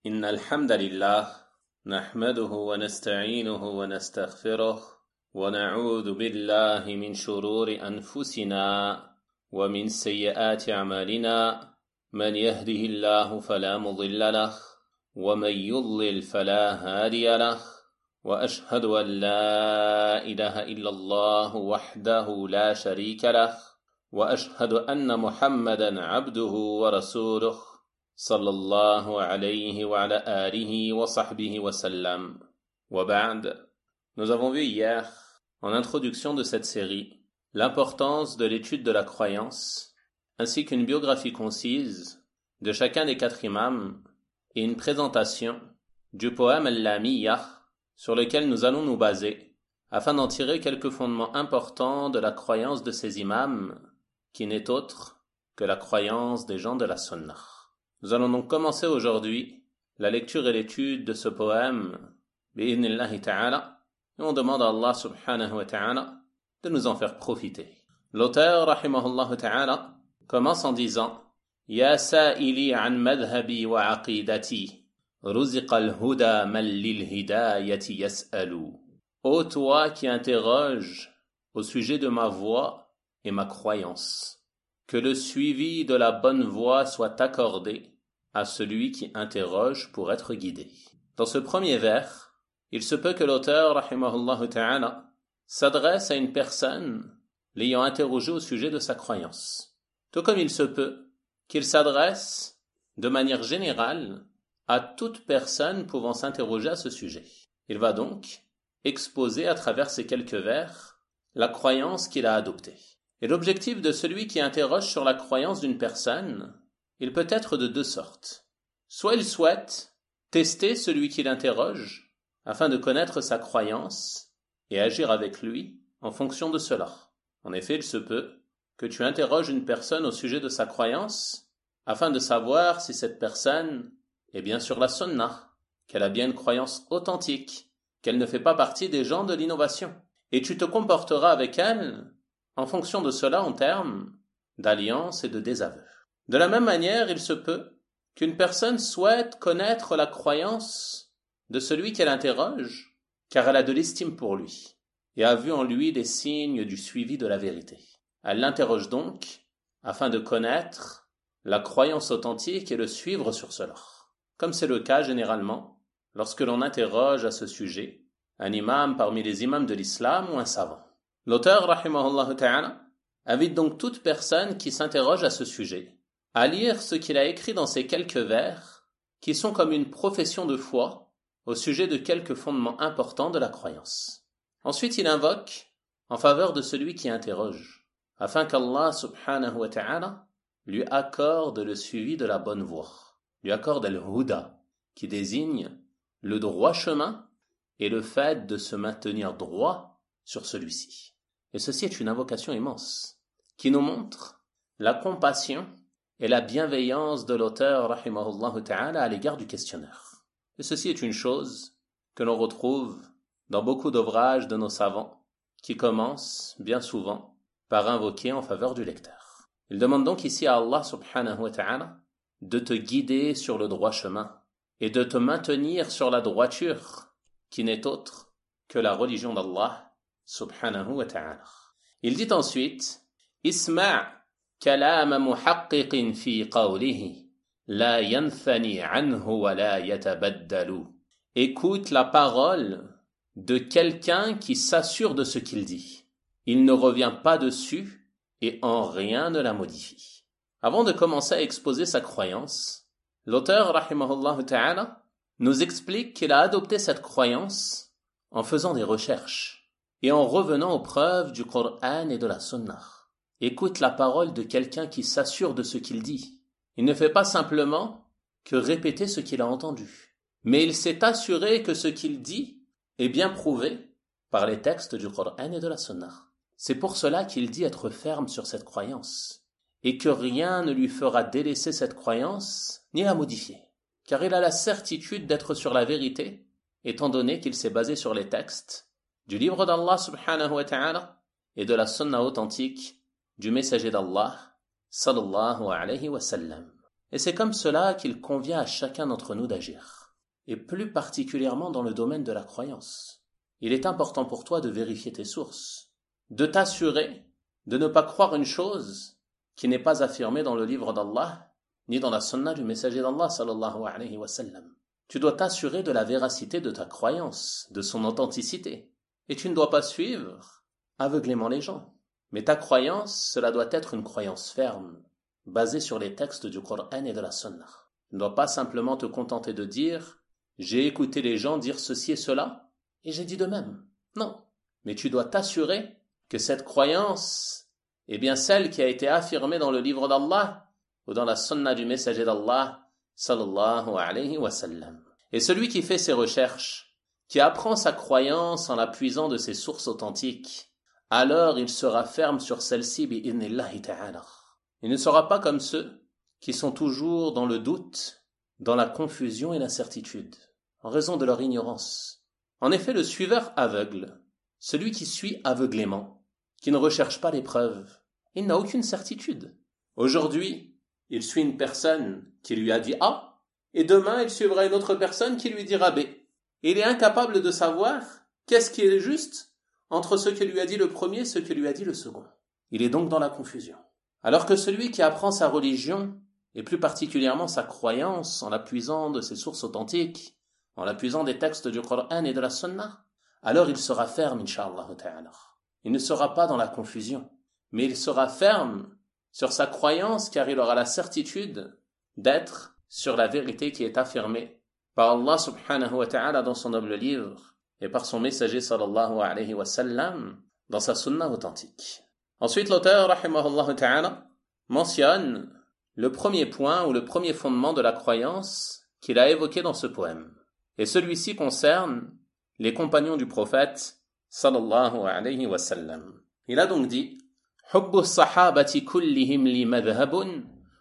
إن الحمد لله نحمده ونستعينه ونستغفره ونعوذ بالله من شرور أنفسنا ومن سيئات أعمالنا من يهده الله فلا مضل له ومن يضلل فلا هادي له وأشهد أن لا إله إلا الله وحده لا شريك له وأشهد أن محمدا عبده ورسوله صلى الله عليه وعلى آله وصحبه وسلم. وبعد, nous avons vu hier, en introduction de cette série, l'importance de l'étude de la croyance, ainsi qu'une biographie concise de chacun des 4 imams et une présentation du poème Al-Lamiyah sur lequel nous allons nous baser, afin d'en tirer quelques fondements importants de la croyance de ces imams, qui n'est autre que la croyance des gens de la Sunnah. Nous allons donc commencer aujourd'hui la lecture et l'étude de ce poème, bi'idhnillahi ta'ala, et on demande à Allah subhanahu wa ta'ala de nous en faire profiter. L'auteur, rahimahullah ta'ala, commence en disant « Ya sa'ili an madhabi wa aqidati, ruziqa al-huda man lil-hidayati yas'alu. » Ô toi qui interroges au sujet de ma voie et ma croyance, que le suivi de la bonne voie soit accordé à celui qui interroge pour être guidé. Dans ce premier vers, il se peut que l'auteur, rahimahullah ta'ala, s'adresse à une personne l'ayant interrogé au sujet de sa croyance. Tout comme il se peut qu'il s'adresse de manière générale à toute personne pouvant s'interroger à ce sujet. Il va donc exposer à travers ces quelques vers la croyance qu'il a adoptée. Et l'objectif de celui qui interroge sur la croyance d'une personne, il peut être de 2 sortes. Soit il souhaite tester celui qui l'interroge afin de connaître sa croyance et agir avec lui en fonction de cela. En effet, il se peut que tu interroges une personne au sujet de sa croyance afin de savoir si cette personne est bien sur la sunnah, qu'elle a bien une croyance authentique, qu'elle ne fait pas partie des gens de l'innovation. Et tu te comporteras avec elle en fonction de cela en termes d'alliance et de désaveu. De la même manière, il se peut qu'une personne souhaite connaître la croyance de celui qu'elle interroge, car elle a de l'estime pour lui, et a vu en lui les signes du suivi de la vérité. Elle l'interroge donc, afin de connaître la croyance authentique et le suivre sur cela. Comme c'est le cas généralement, lorsque l'on interroge à ce sujet un imam parmi les imams de l'islam ou un savant. L'auteur, rahimahullah ta'ala, invite donc toute personne qui s'interroge à ce sujet à lire ce qu'il a écrit dans ces quelques vers, qui sont comme une profession de foi au sujet de quelques fondements importants de la croyance. Ensuite, il invoque en faveur de celui qui interroge, afin qu'Allah subhanahu wa ta'ala lui accorde le suivi de la bonne voie, lui accorde al-huda, qui désigne le droit chemin et le fait de se maintenir droit sur celui-ci. Et ceci est une invocation immense, qui nous montre la compassion et la bienveillance de l'auteur, rahimahullah ta'ala, à l'égard du questionneur. Et ceci est une chose que l'on retrouve dans beaucoup d'ouvrages de nos savants, qui commencent, bien souvent, par invoquer en faveur du lecteur. Il demande donc ici à Allah subhanahu wa ta'ala de te guider sur le droit chemin et de te maintenir sur la droiture, qui n'est autre que la religion d'Allah subhanahu wa ta'ala. Il dit ensuite Isma' كلام محقق في قوله لا ينثني عنه ولا يتبدل. Écoute la parole de quelqu'un qui s'assure de ce qu'il dit. Il ne revient pas dessus et en rien ne la modifie. Avant de commencer à exposer sa croyance, l'auteur, rahimahullah ta'ala, nous explique qu'il a adopté cette croyance en faisant des recherches et en revenant aux preuves du Coran et de la Sunnah. Écoute la parole de quelqu'un qui s'assure de ce qu'il dit. Il ne fait pas simplement que répéter ce qu'il a entendu, mais il s'est assuré que ce qu'il dit est bien prouvé par les textes du Coran et de la Sunnah. C'est pour cela qu'il dit être ferme sur cette croyance, et que rien ne lui fera délaisser cette croyance, ni la modifier, car il a la certitude d'être sur la vérité, étant donné qu'il s'est basé sur les textes du livre d'Allah subhanahu wa ta'ala et de la Sunna authentique du messager d'Allah sallallahu alayhi wa sallam. Et c'est comme cela qu'il convient à chacun d'entre nous d'agir, et plus particulièrement dans le domaine de la croyance. Il est important pour toi de vérifier tes sources, de t'assurer de ne pas croire une chose qui n'est pas affirmée dans le livre d'Allah, ni dans la sunna du messager d'Allah sallallahu alayhi wa sallam. Tu dois t'assurer de la véracité de ta croyance, de son authenticité. Et tu ne dois pas suivre aveuglément les gens. Mais ta croyance, cela doit être une croyance ferme, basée sur les textes du Coran et de la sunna. Tu ne dois pas simplement te contenter de dire « j'ai écouté les gens dire ceci et cela, et j'ai dit de même ». Non. Mais tu dois t'assurer que cette croyance est bien celle qui a été affirmée dans le livre d'Allah ou dans la sunna du messager d'Allah sallallahu alayhi wa sallam. Et celui qui fait ses recherches, qui apprend sa croyance en la puisant de ses sources authentiques, alors il sera ferme sur celle-ci bi'idhnillahi ta'ala. Il ne sera pas comme ceux qui sont toujours dans le doute, dans la confusion et l'incertitude, en raison de leur ignorance. En effet, le suiveur aveugle, celui qui suit aveuglément, qui ne recherche pas les preuves, il n'a aucune certitude. Aujourd'hui, il suit une personne qui lui a dit A, et demain il suivra une autre personne qui lui dira B. Et il est incapable de savoir qu'est-ce qui est juste entre ce que lui a dit le premier et ce que lui a dit le second. Il est donc dans la confusion. Alors que celui qui apprend sa religion, et plus particulièrement sa croyance en l'appuyant de ses sources authentiques, en l'appuyant des textes du Coran et de la Sunna, alors il sera ferme, incha'Allah ta'ala. Il ne sera pas dans la confusion, mais il sera ferme sur sa croyance car il aura la certitude d'être sur la vérité qui est affirmée par Allah subhanahu wa ta'ala dans son noble livre et par son messager sallallahu alayhi wa sallam dans sa sunna authentique. Ensuite, l'auteur, rahimahullah ta'ala, mentionne le premier point ou le premier fondement de la croyance qu'il a évoqué dans ce poème. Et celui-ci concerne les compagnons du prophète sallallahu alayhi wa sallam. Il a donc dit حب الصحابة كلهم لي مذهب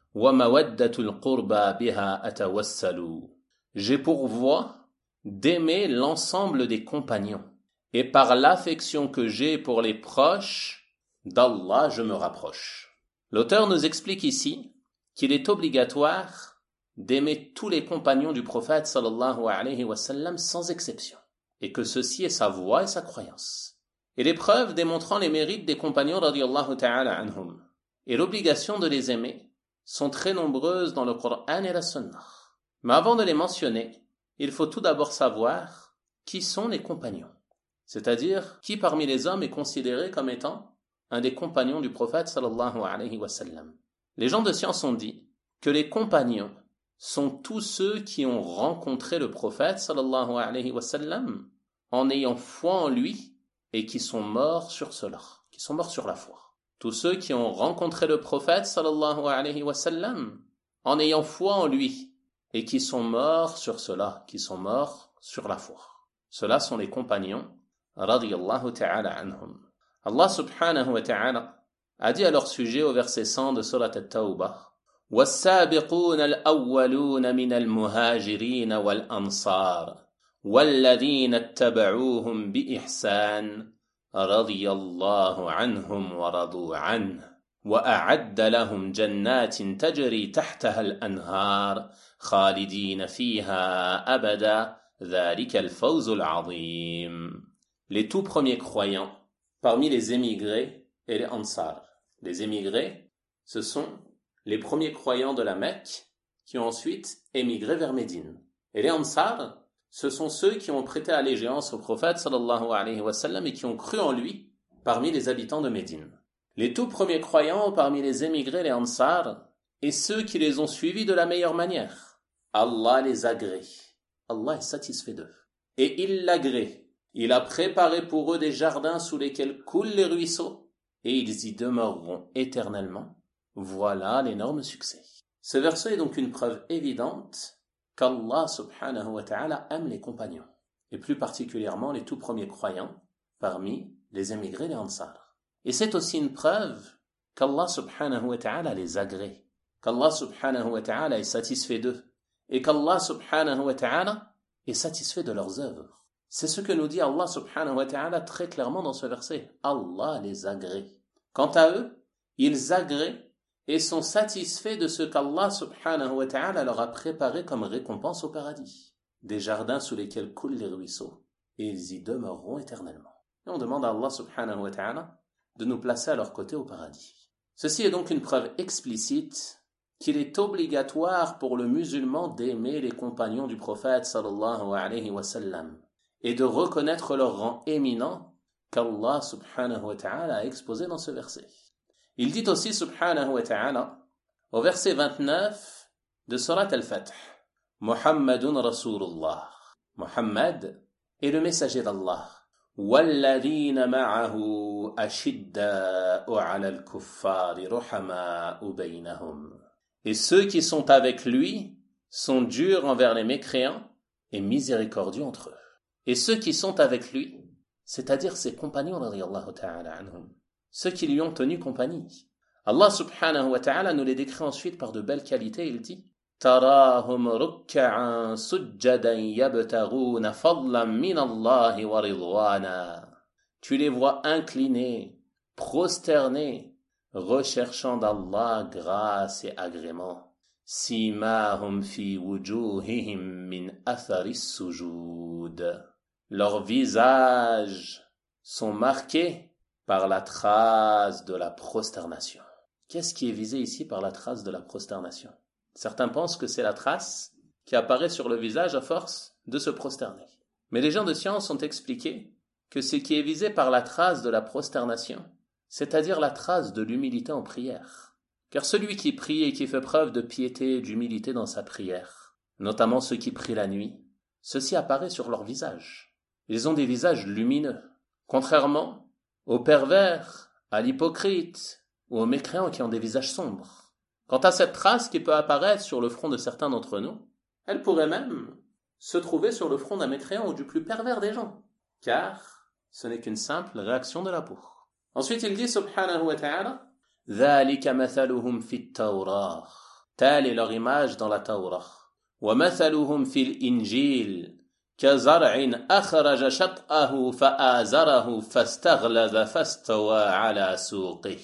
ومودة القربى بها أتوسل. J'ai pour voie d'aimer l'ensemble des compagnons, et par l'affection que j'ai pour les proches, d'Allah je me rapproche. L'auteur nous explique ici qu'il est obligatoire d'aimer tous les compagnons du prophète sallallahu alayhi wa sallam sans exception, et que ceci est sa voie et sa croyance. Et les preuves démontrant les mérites des compagnons radiyallahu ta'ala anhum et l'obligation de les aimer sont très nombreuses dans le Coran et la Sunna. Mais avant de les mentionner, il faut tout d'abord savoir qui sont les compagnons, c'est-à-dire qui parmi les hommes est considéré comme étant un des compagnons du prophète sallallahu alayhi wa sallam. Les gens de science ont dit que les compagnons sont tous ceux qui ont rencontré le prophète sallallahu alayhi wa sallam en ayant foi en lui et qui sont morts sur cela, qui sont morts sur la foi. Tous ceux qui ont rencontré le prophète sallallahu alayhi wa sallam en ayant foi en lui et qui sont morts sur cela, qui sont morts sur la foi. Ceux-là sont les compagnons radiyallahu ta'ala anhum. Allah subhanahu wa ta'ala a dit à leur sujet au verset 100 de Surat At-Tawbah وَالسَّابِقُونَ الْأَوَّلُونَ مِنَ الْمُهَاجِرِينَ وَالْأَنصَارِ والذين اتبعوهم بإحسان رضي الله عنهم ورضوا عنه وأعد لهم جنات تجري تحتها الأنهار خالدين فيها أبدا ذلك الفوز العظيم. Les tout premiers croyants parmi les émigrés et les ansar. Les émigrés, ce sont les premiers croyants de la Mecque qui ont ensuite émigré vers Médine. Et les ansar, ce sont ceux qui ont prêté allégeance au prophète sallallahu alayhi wa sallam et qui ont cru en lui parmi les habitants de Médine. Les tout premiers croyants parmi les émigrés, les ansar, et ceux qui les ont suivis de la meilleure manière. Allah les agrée. Allah est satisfait d'eux. Et il l'agrée. Il a préparé pour eux des jardins sous lesquels coulent les ruisseaux, et ils y demeureront éternellement. Voilà l'énorme succès. Ce verset est donc une preuve évidente qu'Allah subhanahu wa ta'ala aime les compagnons, et plus particulièrement les tout premiers croyants parmi les émigrés, les ansar. Et c'est aussi une preuve qu'Allah subhanahu wa ta'ala les agrée, qu'Allah subhanahu wa ta'ala est satisfait d'eux, et qu'Allah subhanahu wa ta'ala est satisfait de leurs œuvres. C'est ce que nous dit Allah subhanahu wa ta'ala très clairement dans ce verset. Allah les agrée. Quant à eux, ils agréent et sont satisfaits de ce qu'Allah subhanahu wa ta'ala leur a préparé comme récompense au paradis, des jardins sous lesquels coulent les ruisseaux, et ils y demeureront éternellement. Et on demande à Allah subhanahu wa ta'ala de nous placer à leur côté au paradis. Ceci est donc une preuve explicite qu'il est obligatoire pour le musulman d'aimer les compagnons du prophète sallallahu alayhi wa sallam et de reconnaître leur rang éminent qu'Allah subhanahu wa ta'ala a exposé dans ce verset. Il dit aussi subhanahu wa ta'ala au verset 29 de Surat Al-Fath, Muhammadun Rasulullah. Muhammad est le messager d'Allah. وَالَّذِينَ مَعَهُ أَشِدَّاءُ عَلَى الْكُفَّارِ رُحَمَاءُ بَيْنَهُمْ. Et ceux qui sont avec lui sont durs envers les mécréants et miséricordieux entre eux. Et ceux qui sont avec lui, c'est-à-dire ses compagnons radiyallahu ta'ala anhum, ceux qui lui ont tenu compagnie. Allah subhanahu wa ta'ala nous les décrit ensuite par de belles qualités. Il dit تراهم ركعا سجدا يبتغون فضلا من الله ورضوانا. Tu les vois inclinés, prosternés, recherchant d'Allah grâce et agrément. سيماهم في وجوههم من أثر السجود. Leurs visages sont marqués par la trace de la prosternation. Qu'est-ce qui est visé ici par la trace de la prosternation? Certains pensent que c'est la trace qui apparaît sur le visage à force de se prosterner. Mais les gens de science ont expliqué que ce qui est visé par la trace de la prosternation, c'est-à-dire la trace de l'humilité en prière. Car celui qui prie et qui fait preuve de piété et d'humilité dans sa prière, notamment ceux qui prient la nuit, ceci apparaît sur leur visage. Ils ont des visages lumineux, contrairement aux pervers, à l'hypocrite ou aux mécréants qui ont des visages sombres. Quant à cette trace qui peut apparaître sur le front de certains d'entre nous, elle pourrait même se trouver sur le front d'un mécréant ou du plus pervers des gens, car ce n'est qu'une simple réaction de la peau. Ensuite, il dit subhanahu wa ta'ala ذَلِكَ مَثَلُهُمْ فِي التَّوْرَاةِ. Telle est leur image dans la Taura. وَمَثَلُهُمْ فِي الْإِنْجِيلِ كَزَرْعٍ أَخْرَجَ شَطْأَهُ فَآزَرَهُ فَاسْتَغْلَظَ فَاسْتَوَى عَلَى سُوقِهِ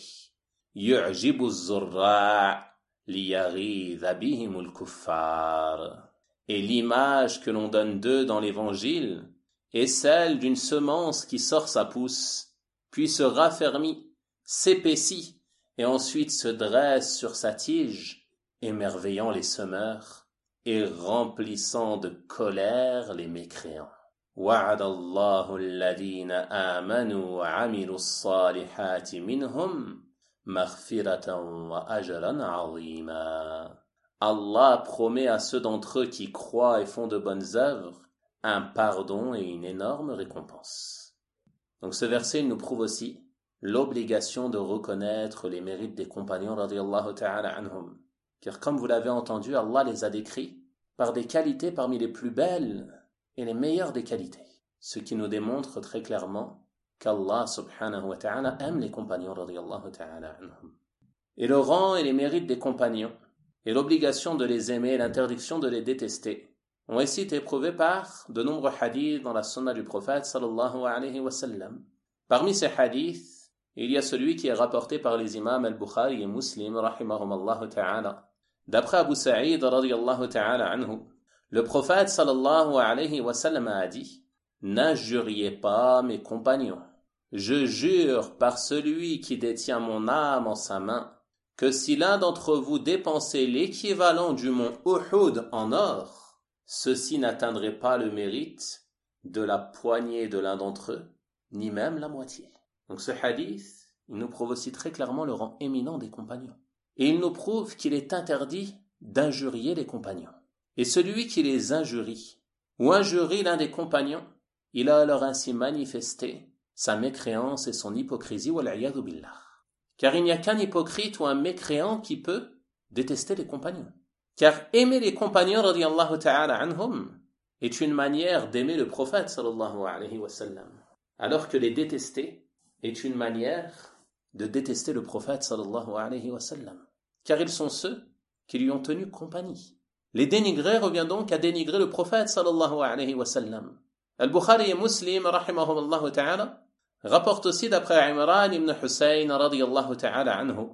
يُعْجِبُ الزُّرَّاعَ لِيَغِيظَ بِهِمُ الْكُفَّارِ. Et l'image que l'on donne d'eux dans l'Évangile est celle d'une semence qui sort sa pousse, puis se raffermit, s'épaissit, et ensuite se dresse sur sa tige, émerveillant les semeurs et remplissant de colère les mécréants. وَعَدَ اللَّهُ الَّذِينَ آمَنُوا وَعَمِلُوا الصَّالِحَاتِ مِنْهُمْ مَغْفِرَةً وَأَجْرًا عَظِيمًا. Allah promet à ceux d'entre eux qui croient et font de bonnes œuvres un pardon et une énorme récompense. Donc ce verset nous prouve aussi l'obligation de reconnaître les mérites des compagnons radiyallahu ta'ala anhum. Car comme vous l'avez entendu, Allah les a décrits par des qualités parmi les plus belles et les meilleures des qualités. Ce qui nous démontre très clairement qu'Allah subhanahu wa ta'ala aime les compagnons radiyallahu ta'ala anhum. Et le rang et les mérites des compagnons et l'obligation de les aimer et l'interdiction de les détester ont aussi été prouvés par de nombreux hadiths dans la sunna du prophète sallallahu alayhi wa sallam. Parmi ces hadiths, il y a celui qui est rapporté par les imams al-Bukhari et Muslim rahimahumallahu ta'ala. D'après Abu Sa'id radiyallahu ta'ala anhu, le prophète sallallahu alayhi wa sallam a dit: N'injuriez pas mes compagnons. Je jure par celui qui détient mon âme en sa main que si l'un d'entre vous dépensait l'équivalent du mont Uhud en or, ceux-ci n'atteindrait pas le mérite de la poignée de l'un d'entre eux, ni même la moitié. Donc ce hadith, il nous prouve aussi très clairement le rang éminent des compagnons. Et il nous prouve qu'il est interdit d'injurier les compagnons. Et celui qui les injurie, ou injurie l'un des compagnons, il a alors ainsi manifesté sa mécréance et son hypocrisie, wal'iyadhu billah. Car il n'y a qu'un hypocrite ou un mécréant qui peut détester les compagnons. Car aimer les compagnons radiyallahu ta'ala anhum est une manière d'aimer le prophète sallallahu alayhi wa sallam, alors que les détester est une manière de détester le prophète sallallahu alayhi wa sallam, car ils sont ceux qui lui ont tenu compagnie. Les dénigrer revient donc à dénigrer le prophète sallallahu alayhi wa sallam. Al-Bukhari et Muslim rahimahumullah ta'ala rapportent aussi d'après Imran ibn Hussein radiyallahu ta'ala anhu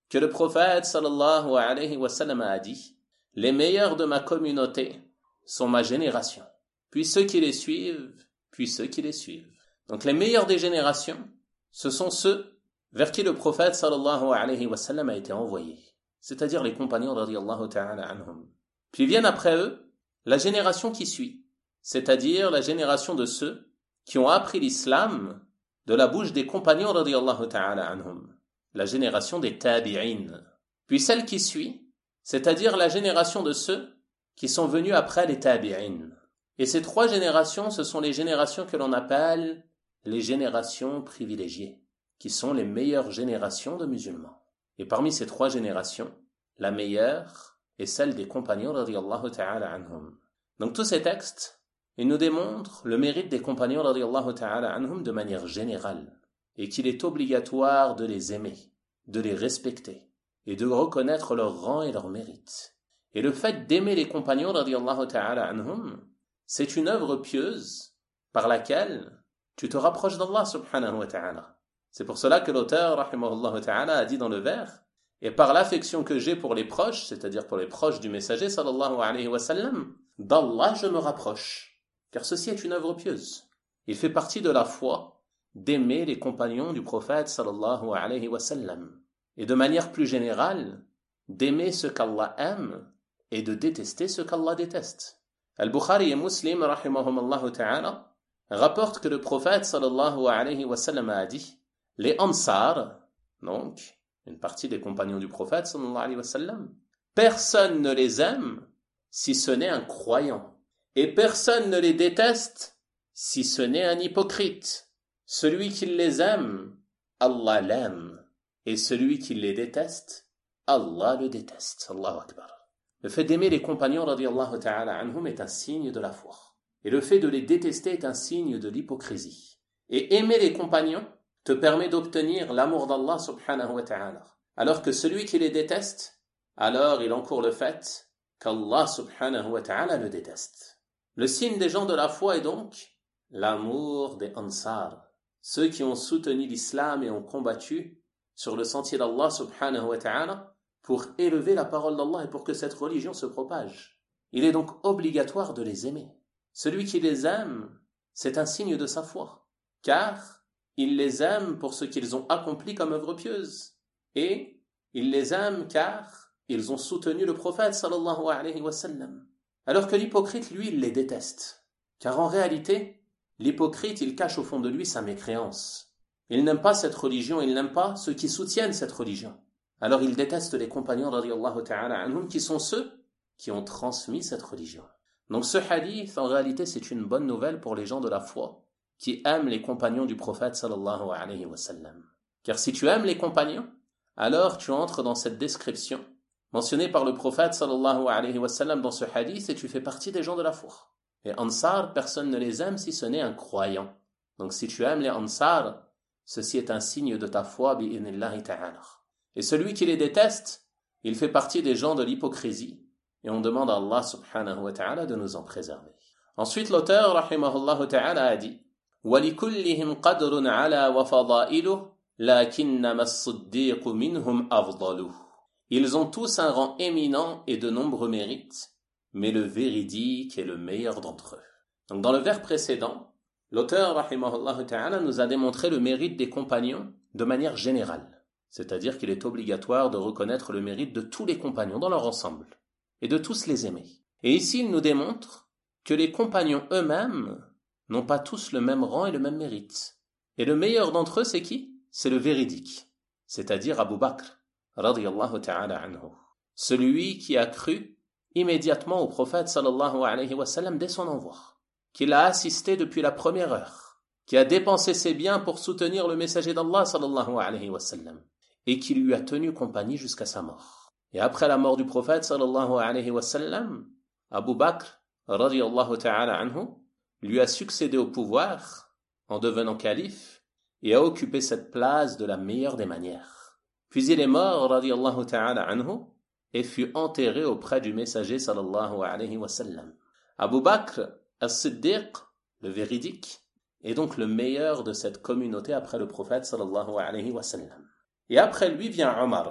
que le prophète sallallahu alayhi wa sallam a dit « Les meilleurs de ma communauté sont ma génération, puis ceux qui les suivent, puis ceux qui les suivent. » Donc les meilleurs des générations, ce sont ceux vers qui le prophète sallallahu alayhi wa sallam a été envoyé, c'est-à-dire les compagnons radiyallahu ta'ala anhum. Puis viennent après eux la génération qui suit, c'est-à-dire la génération de ceux qui ont appris l'islam de la bouche des compagnons radiyallahu ta'ala anhum, la génération des tabi'in. Puis celle qui suit, c'est-à-dire la génération de ceux qui sont venus après les tabi'in. Et ces trois générations, ce sont les générations que l'on appelle les générations privilégiées, qui sont les meilleures générations de musulmans. Et parmi ces trois générations, la meilleure est celle des compagnons radiyallahu ta'ala anhum. Donc tous ces textes, ils nous démontrent le mérite des compagnons radiyallahu ta'ala anhum de manière générale, et qu'il est obligatoire de les aimer, de les respecter, et de reconnaître leur rang et leur mérite. Et le fait d'aimer les compagnons radiyallahu ta'ala anhum, c'est une œuvre pieuse par laquelle tu te rapproches d'Allah subhanahu wa ta'ala. C'est pour cela que l'auteur, rahimahullah ta'ala, a dit dans le vers, et par l'affection que j'ai pour les proches, c'est-à-dire pour les proches du messager sallallahu alayhi wa sallam, d'Allah je me rapproche, car ceci est une œuvre pieuse. Il fait partie de la foi d'aimer les compagnons du prophète sallallahu alayhi wa sallam, et de manière plus générale, d'aimer ce qu'Allah aime et de détester ce qu'Allah déteste. Al-Bukhari et Muslim, rahimahumullah ta'ala, rapportent que le prophète sallallahu alayhi wa sallam a dit « Les Ansar, donc une partie des compagnons du prophète sallallahu alayhi wa sallam, personne ne les aime si ce n'est un croyant, et personne ne les déteste si ce n'est un hypocrite. Celui qui les aime, Allah l'aime, et celui qui les déteste, Allah le déteste. » Allahu Akbar. Le fait d'aimer les compagnons radiyallahu ta'ala anhum est un signe de la foi. Et le fait de les détester est un signe de l'hypocrisie. Et aimer les compagnons te permet d'obtenir l'amour d'Allah subhanahu wa ta'ala. Alors que celui qui les déteste, alors il encourt le fait qu'Allah subhanahu wa ta'ala le déteste. Le signe des gens de la foi est donc l'amour des Ansar, ceux qui ont soutenu l'islam et ont combattu sur le sentier d'Allah subhanahu wa ta'ala pour élever la parole d'Allah et pour que cette religion se propage. Il est donc obligatoire de les aimer. Celui qui les aime, c'est un signe de sa foi, car il les aime pour ce qu'ils ont accompli comme œuvre pieuse, et il les aime car ils ont soutenu le prophète sallallahu alayhi wa sallam. Alors que l'hypocrite, lui, il les déteste, car en réalité, l'hypocrite, il cache au fond de lui sa mécréance. Il n'aime pas cette religion, il n'aime pas ceux qui soutiennent cette religion. Alors il déteste les compagnons radiyallahu ta'ala anhum qui sont ceux qui ont transmis cette religion. Donc ce hadith, en réalité, c'est une bonne nouvelle pour les gens de la foi qui aiment les compagnons du prophète sallallahu alayhi wa sallam. Car si tu aimes les compagnons, alors tu entres dans cette description mentionnée par le prophète sallallahu alayhi wa sallam dans ce hadith et tu fais partie des gens de la foi. Les Ansar, personne ne les aime si ce n'est un croyant. Donc si tu aimes les Ansar, ceci est un signe de ta foi bi'idhnillahi ta'ala. Et celui qui les déteste, il fait partie des gens de l'hypocrisie, et on demande à Allah subhanahu wa ta'ala de nous en préserver. Ensuite, l'auteur, rahimahullah ta'ala, a dit وَلِكُلِّهِمْ قَدْرٌ عَلَى وَفَضَائِلُهُ لَكِنَّمَا الصِّدِّيقُ مِنْهُمْ أَفْضَلُ. Ils ont tous un rang éminent et de nombreux mérites, mais le véridique est le meilleur d'entre eux. Donc dans le vers précédent, l'auteur, rahimahullah ta'ala, nous a démontré le mérite des compagnons de manière générale. C'est-à-dire qu'il est obligatoire de reconnaître le mérite de tous les compagnons dans leur ensemble, et de tous les aimer. Et ici, il nous démontre que les compagnons eux-mêmes n'ont pas tous le même rang et le même mérite. Et le meilleur d'entre eux, c'est qui ? C'est le véridique, c'est-à-dire Abu Bakr, radiyallahu ta'ala anhu. Celui qui a cru immédiatement au prophète sallallahu alayhi wa sallam dès son envoi, qui l'a assisté depuis la première heure, qui a dépensé ses biens pour soutenir le messager d'Allah sallallahu alayhi wa sallam, et qui lui a tenu compagnie jusqu'à sa mort. Et après la mort du prophète sallallahu alayhi wa sallam, Abu Bakr radiyallahu ta'ala anhu lui a succédé au pouvoir en devenant calife et a occupé cette place de la meilleure des manières. Puis il est mort radiyallahu ta'ala anhu et fut enterré auprès du messager sallallahu alayhi wa sallam. Abu Bakr as-Siddiq, le véridique, est donc le meilleur de cette communauté après le prophète sallallahu alayhi wa sallam. Et après lui vient Omar,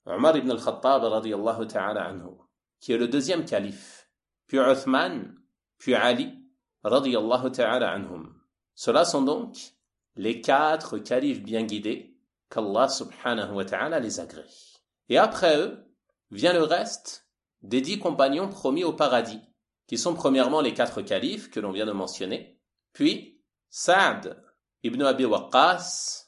Omar ibn al-Khattab radiyallahu ta'ala anhu, qui est le deuxième calife, puis Uthman, puis Ali radiyallahu ta'ala anhum. Ceux-là sont donc les 4 califes bien guidés qu'Allah subhanahu wa ta'ala les agrée. Et après eux, vient le reste des 10 compagnons promis au paradis, qui sont premièrement les 4 califes que l'on vient de mentionner, puis Sa'd ibn Abi Waqqas,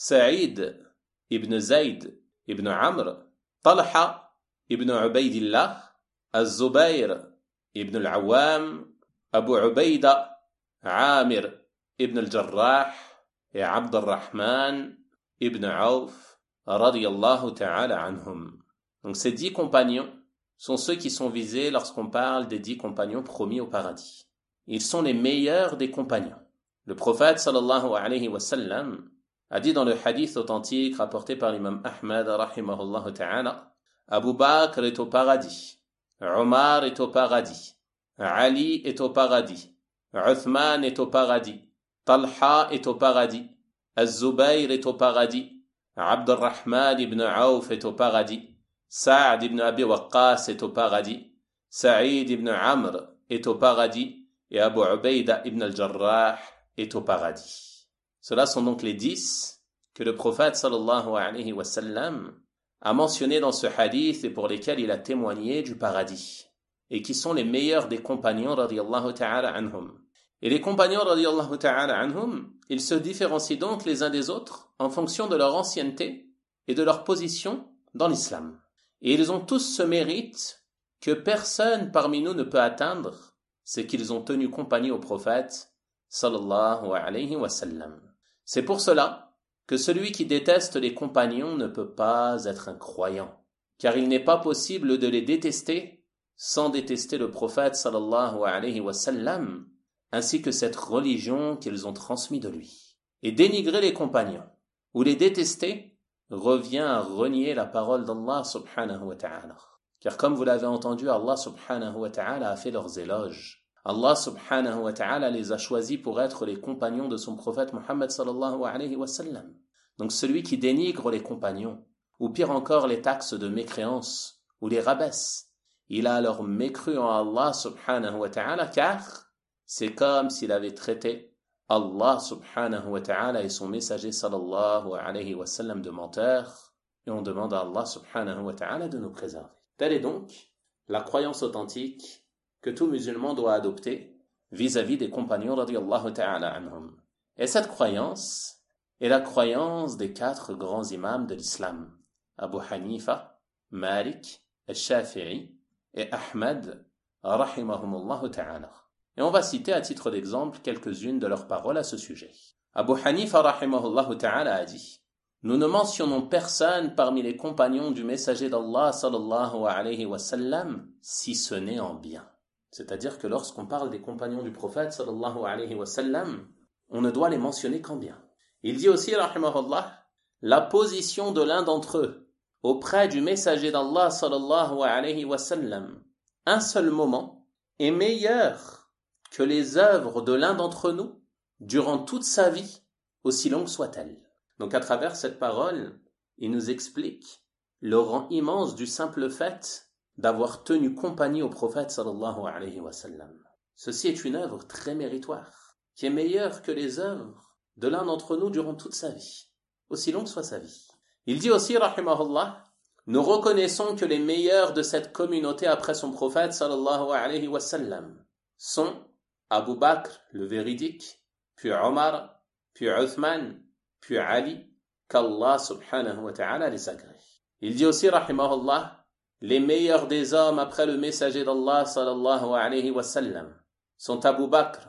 Sa'id ibn Zayd ibn Amr, Talha ibn Ubaydillah, Az-Zubayr ibn al-Awwam, Abu Ubayda, Amir ibn al-Jarrah et Abd al-Rahman ibn Auf radiyallahu ta'ala anhum. Donc ces 10 compagnons sont ceux qui sont visés lorsqu'on parle des 10 compagnons promis au paradis. Ils sont les meilleurs des compagnons. Le prophète sallallahu alayhi wa sallam a dit dans le hadith authentique rapporté par l'imam Ahmad rahimahullah ta'ala, Abu Bakr est au paradis, Omar est au paradis, Ali est au paradis, Uthman est au paradis, Talha est au paradis, Az-Zubayr est au paradis, Abd al-Rahman ibn Auf est au paradis, Sa'd ibn Abi Waqqas est au paradis, Sa'id ibn Amr est au paradis et Abu Ubayda ibn al-Jarrah est au paradis. Ceux-là sont donc les 10 que le prophète sallallahu alayhi wa sallam a mentionnés dans ce hadith et pour lesquels il a témoigné du paradis et qui sont les meilleurs des compagnons radiyallahu ta'ala anhum. Et les compagnons radiyallahu ta'ala anhum, ils se différencient donc les uns des autres en fonction de leur ancienneté et de leur position dans l'islam. Et ils ont tous ce mérite que personne parmi nous ne peut atteindre, c'est qu'ils ont tenu compagnie au prophète sallallahu alayhi wa sallam. C'est pour cela que celui qui déteste les compagnons ne peut pas être un croyant, car il n'est pas possible de les détester sans détester le prophète sallallahu alayhi wa sallam, ainsi que cette religion qu'ils ont transmise de lui. Et dénigrer les compagnons, ou les détester, revient à renier la parole d'Allah subhanahu wa ta'ala. Car comme vous l'avez entendu, Allah subhanahu wa ta'ala a fait leurs éloges. Allah subhanahu wa ta'ala les a choisis pour être les compagnons de son prophète Muhammad sallallahu alayhi wa sallam. Donc celui qui dénigre les compagnons, ou pire encore les taxe de mécréance, ou les rabaisse, il a alors mécru en Allah subhanahu wa ta'ala, car c'est comme s'il avait traité Allah subhanahu wa ta'ala et son messager sallallahu alayhi wa sallam de menteurs, et on demande à Allah subhanahu wa ta'ala de nous préserver. Telle est donc la croyance authentique que tout musulman doit adopter vis-à-vis des compagnons radiyallahu ta'ala anhum. Et cette croyance est la croyance des 4 grands imams de l'islam, Abu Hanifa, Malik, Al-Shafi'i et Ahmad rahimahumullah ta'ala. Et on va citer à titre d'exemple quelques-unes de leurs paroles à ce sujet. Abu Hanifa rahimahullah ta'ala a dit: nous ne mentionnons personne parmi les compagnons du messager d'Allah sallallahu alayhi wa sallam si ce n'est en bien. C'est-à-dire que lorsqu'on parle des compagnons du prophète sallallahu alayhi wa sallam, on ne doit les mentionner qu'en bien. Il dit aussi rahimahullah, la position de l'un d'entre eux auprès du messager d'Allah sallallahu alayhi wa sallam un seul moment est meilleure que les œuvres de l'un d'entre nous durant toute sa vie, aussi longue soit-elle. Donc à travers cette parole, il nous explique le rang immense du simple fait d'avoir tenu compagnie au prophète sallallahu alayhi wa sallam. Ceci est une œuvre très méritoire, qui est meilleure que les œuvres de l'un d'entre nous durant toute sa vie, aussi longue soit sa vie. Il dit aussi, rahimahullah, nous reconnaissons que les meilleurs de cette communauté après son prophète sallallahu alayhi wa sallam sont Abu Bakr, le véridique, puis Omar, puis Uthman, puis Ali, qu'Allah subhanahu wa ta'ala les agrée. Il dit aussi, rahimahullah, les meilleurs des hommes après le messager d'Allah sallallahu alayhi wa sallam sont Abu Bakr,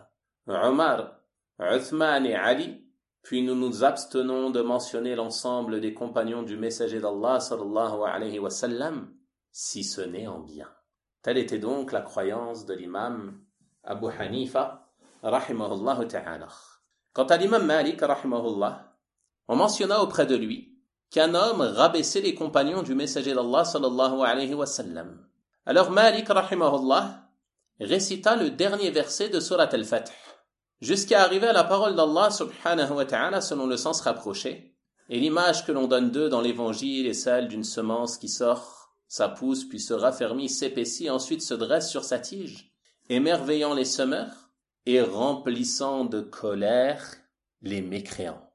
Omar, Uthman et Ali, puis nous nous abstenons de mentionner l'ensemble des compagnons du messager d'Allah sallallahu alayhi wa sallam, si ce n'est en bien. Telle était donc la croyance de l'imam Abu Hanifa, rahimahullah ta'ala. Quant à l'imam Malik, rahimahullah, on mentionna auprès de lui qu'un homme rabaissait les compagnons du messager d'Allah sallallahu alayhi wa sallam. Alors Malik, rahimahullah, récita le dernier verset de Surat al-Fath, jusqu'à arriver à la parole d'Allah subhanahu wa ta'ala selon le sens rapproché. Et l'image que l'on donne d'eux dans l'évangile est celle d'une semence qui sort, ça pousse, puis se raffermit, s'épaissit, ensuite se dresse sur sa tige, émerveillant les semeurs et remplissant de colère les mécréants.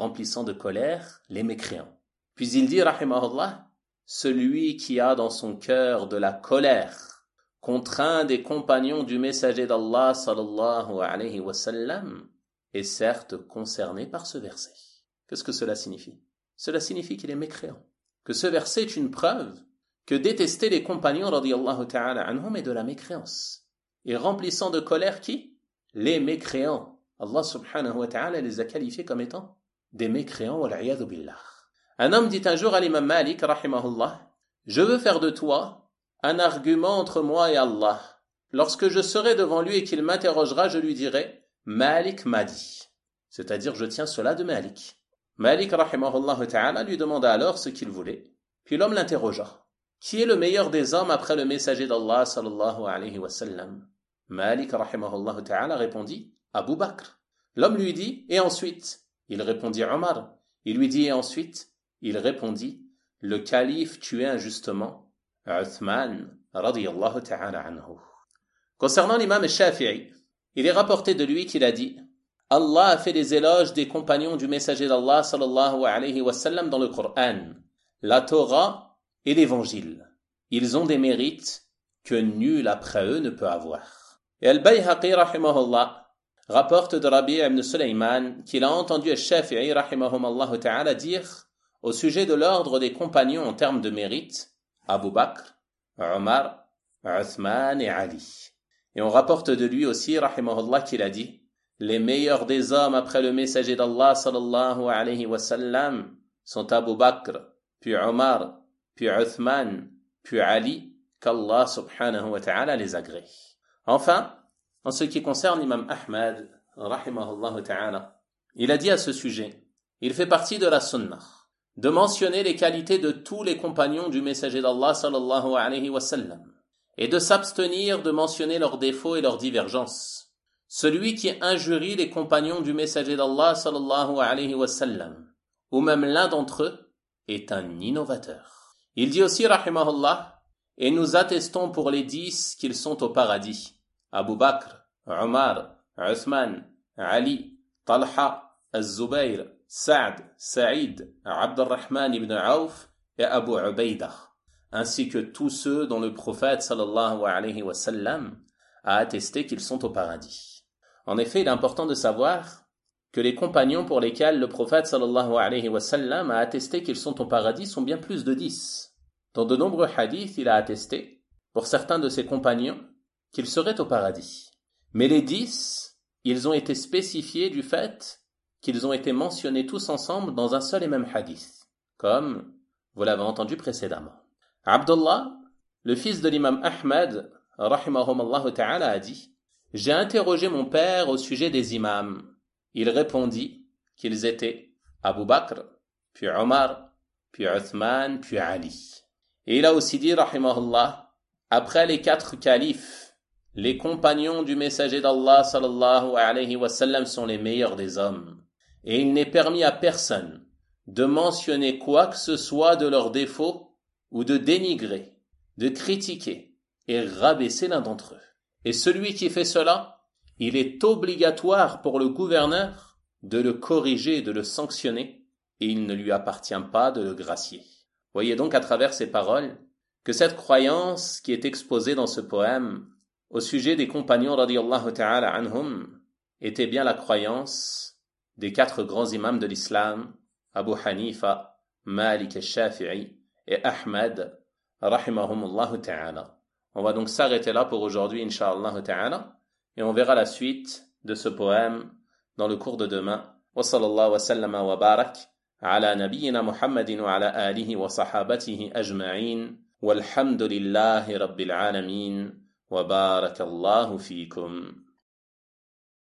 Puis il dit, rahimahullah, celui qui a dans son cœur de la colère contre un des compagnons du messager d'Allah sallallahu alayhi wa sallam est certes concerné par ce verset. Qu'est-ce que cela signifie? Cela signifie qu'il est mécréant. Que ce verset est une preuve que détester les compagnons radiyallahu ta'ala anhum est de la mécréance. Et remplissant de colère qui? Les mécréants. Allah subhanahu wa ta'ala les a qualifiés comme étant des mécréants, wal'iyadhu billah. Un homme dit un jour à l'imam Malik, rahimahullah, je veux faire de toi un argument entre moi et Allah. Lorsque je serai devant lui et qu'il m'interrogera, je lui dirai, Malik m'a dit. C'est-à-dire, je tiens cela de Malik. Malik, rahimahullah ta'ala, lui demanda alors ce qu'il voulait. Puis l'homme l'interrogea. Qui est le meilleur des hommes après le messager d'Allah, sallallahu alayhi wa sallam? Malik, rahimahullah ta'ala, répondit, Abu Bakr. L'homme lui dit, et ensuite? Il répondit, Omar. Il lui dit, et ensuite? Il répondit, le calife tué injustement, Uthman, radiyallahu ta'ala anhu. Concernant l'imam Shafi'i, il est rapporté de lui qu'il a dit, Allah a fait les éloges des compagnons du messager d'Allah sallallahu alayhi wa sallam dans le Coran, la Torah et l'Évangile. Ils ont des mérites que nul après eux ne peut avoir. Et Al-Bayhaqi rahimahullah rapporte de Rabi' ibn Sulayman qu'il a entendu Al-Shafi'i rahimahullah ta'ala dire au sujet de l'ordre des compagnons en termes de mérite, Abu Bakr, Omar, Uthman et Ali. Et on rapporte de lui aussi rahimahullah qu'il a dit, les meilleurs des hommes après le messager d'Allah sallallahu alayhi wa sallam sont Abu Bakr, puis Omar, puis Uthman, puis Ali, qu'Allah subhanahu wa ta'ala les agrée. Enfin, en ce qui concerne l'imam Ahmad, rahimahullah ta'ala, il a dit à ce sujet, il fait partie de la sunnah, de mentionner les qualités de tous les compagnons du messager d'Allah sallallahu alayhi wa sallam, et de s'abstenir de mentionner leurs défauts et leurs divergences. Celui qui injurie les compagnons du messager d'Allah sallallahu alayhi wa sallam, ou même l'un d'entre eux, est un innovateur. Il dit aussi, rahimahullah, et nous attestons pour les 10 qu'ils sont au paradis. Abu Bakr, Omar, Uthman, Ali, Talha, Az-Zubayr, Sa'd, Saïd, Abd al-Rahman ibn Auf et Abu Ubaydah, ainsi que tous ceux dont le prophète sallallahu alayhi wa sallam a attesté qu'ils sont au paradis. En effet, il est important de savoir que les compagnons pour lesquels le prophète sallallahu alayhi wa sallam a attesté qu'ils sont au paradis sont bien plus de 10. Dans de nombreux hadiths, il a attesté, pour certains de ses compagnons, qu'ils seraient au paradis. Mais les 10, ils ont été spécifiés du fait qu'ils ont été mentionnés tous ensemble dans un seul et même hadith, comme vous l'avez entendu précédemment. Abdullah, le fils de l'imam Ahmad, rahimahumallahu ta'ala, a dit, j'ai interrogé mon père au sujet des imams. Il répondit qu'ils étaient Abu Bakr, puis Omar, puis Uthman, puis Ali. Et il a aussi dit, rahimahullah, après les 4 califes, les compagnons du messager d'Allah sallallahu alayhi wa sallam sont les meilleurs des hommes. Et il n'est permis à personne de mentionner quoi que ce soit de leurs défauts ou de dénigrer, de critiquer et rabaisser l'un d'entre eux. Et celui qui fait cela, il est obligatoire pour le gouverneur de le corriger et de le sanctionner, et il ne lui appartient pas de le gracier. Voyez donc à travers ces paroles que cette croyance qui est exposée dans ce poème au sujet des compagnons radiyallahu ta'ala anhum était bien la croyance des 4 grands imams de l'islam, Abu Hanifa, Malik al-Shafi'i et Ahmad, rahimahumullahu ta'ala. On va donc s'arrêter là pour aujourd'hui, incha'Allah ta'ala, et on verra la suite de ce poème dans le cours de demain. Wa sallallahu wa sallama wa barak ala nabiyyina Muhammadin wa ala alihi wa sahabatihi ajma'in walhamdulillahi rabbil alamin wa barakallahu fikum.